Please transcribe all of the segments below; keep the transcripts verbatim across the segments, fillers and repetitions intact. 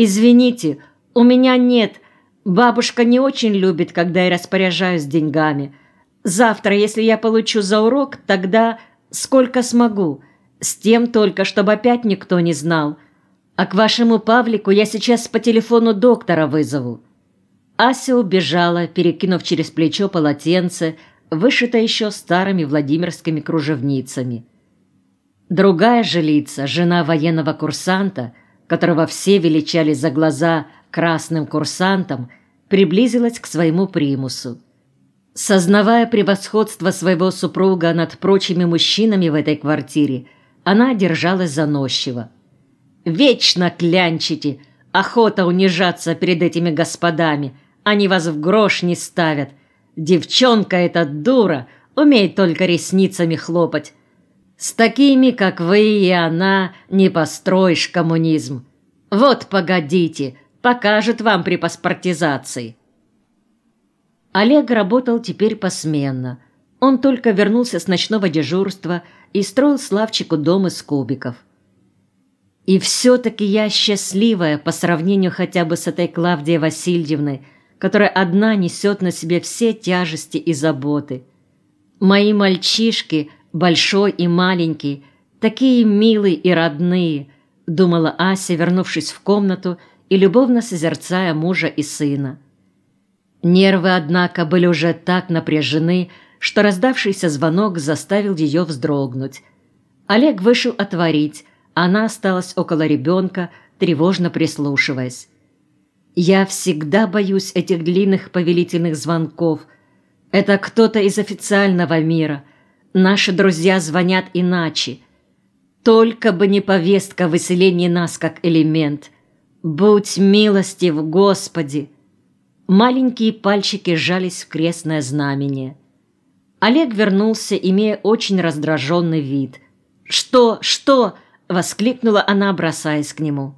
«Извините, у меня нет. Бабушка не очень любит, когда я распоряжаюсь деньгами. Завтра, если я получу за урок, тогда сколько смогу. С тем только, чтобы опять никто не знал. А к вашему Павлику я сейчас по телефону доктора вызову». Ася убежала, перекинув через плечо полотенце, вышитое еще старыми владимирскими кружевницами. Другая жилица, жена военного курсанта, которого все величали за глаза красным курсантом, приблизилась к своему примусу. Сознавая превосходство своего супруга над прочими мужчинами в этой квартире, она держалась заносчиво. «Вечно клянчите! Охота унижаться перед этими господами! Они вас в грош не ставят! Девчонка эта дура, умеет только ресницами хлопать! С такими, как вы и она, не построишь коммунизм! Вот погодите, покажет вам при паспортизации!» Олег работал теперь посменно. Он только вернулся с ночного дежурства и строил Славчику дом из кубиков. И все-таки я счастливая по сравнению хотя бы с этой Клавдией Васильевной, которая одна несет на себе все тяжести и заботы. Мои мальчишки, большой и маленький, такие милые и родные, думала Ася, вернувшись в комнату и любовно созерцая мужа и сына. Нервы, однако, были уже так напряжены, что раздавшийся звонок заставил ее вздрогнуть. Олег вышел отворить, а она осталась около ребенка, тревожно прислушиваясь. «Я всегда боюсь этих длинных повелительных звонков. Это кто-то из официального мира. Наши друзья звонят иначе. Только бы не повестка о выселении нас как элемент. Будь милостив, Господи!» Маленькие пальчики сжались в крестное знамение. Олег вернулся, имея очень раздраженный вид. «Что? Что?» — воскликнула она, бросаясь к нему.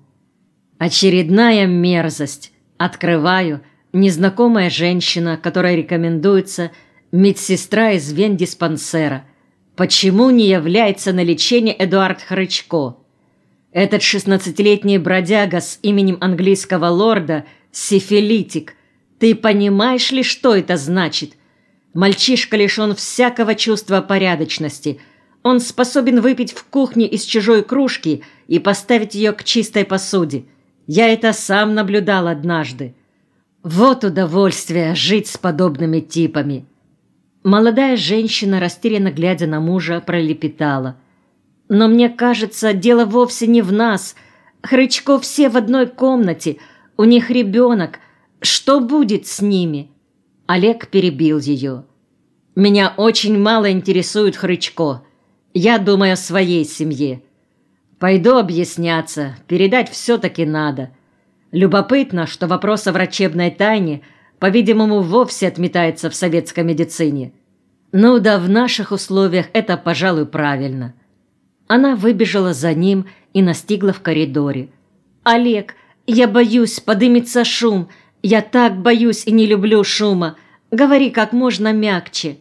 «Очередная мерзость. Открываю. Незнакомая женщина, которая рекомендуется, медсестра из вендиспансера. Почему не является на лечение Эдуард Хрычко? Этот шестнадцатилетний бродяга с именем английского лорда — сифилитик. Ты понимаешь ли, что это значит? Мальчишка лишен всякого чувства порядочности. Он способен выпить в кухне из чужой кружки и поставить ее к чистой посуде. Я это сам наблюдал однажды. Вот удовольствие жить с подобными типами». Молодая женщина, растерянно глядя на мужа, пролепетала: «Но мне кажется, дело вовсе не в нас. Хрычко все в одной комнате, у них ребенок. Что будет с ними?» Олег перебил ее. «Меня очень мало интересует Хрычко. Я думаю о своей семье. Пойду объясняться, передать все-таки надо. Любопытно, что вопрос о врачебной тайне, по-видимому, вовсе отметается в советской медицине. Ну да, в наших условиях это, пожалуй, правильно». Она выбежала за ним и настигла в коридоре. «Олег, я боюсь, подымется шум. Я так боюсь и не люблю шума. Говори как можно мягче».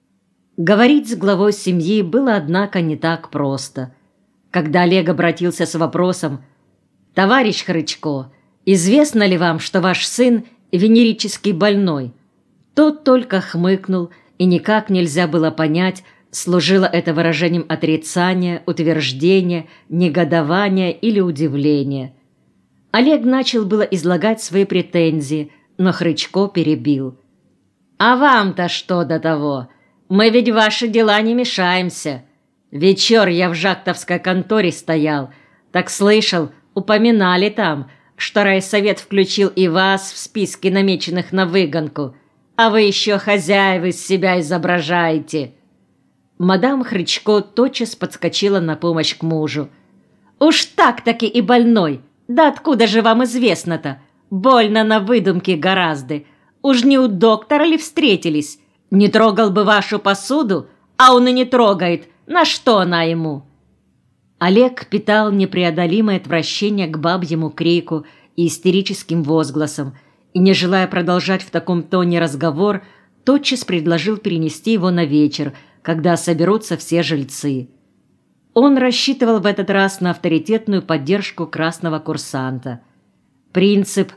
Говорить с главой семьи было, однако, не так просто. Когда Олег обратился с вопросом: «Товарищ Хрычко, известно ли вам, что ваш сын венерически больной?» Тот только хмыкнул, и никак нельзя было понять, служило это выражением отрицания, утверждения, негодования или удивления. Олег начал было излагать свои претензии, но Хрычко перебил. «А вам-то что до того? Мы ведь в ваши дела не мешаемся. Вечер я в жактовской конторе стоял, так слышал, упоминали там, что райсовет включил и вас в списки намеченных на выгонку, а вы еще хозяева из себя изображаете». Мадам Хрычко тотчас подскочила на помощь к мужу. «Уж так-таки и больной! Да откуда же вам известно-то? Больно на выдумке гораздо. Уж не у доктора ли встретились? Не трогал бы вашу посуду, а он и не трогает. На что она ему?» Олег питал непреодолимое отвращение к бабьему крику и истерическим возгласам, и, не желая продолжать в таком тоне разговор, тотчас предложил перенести его на вечер, когда соберутся все жильцы. Он рассчитывал в этот раз на авторитетную поддержку красного курсанта. Принцип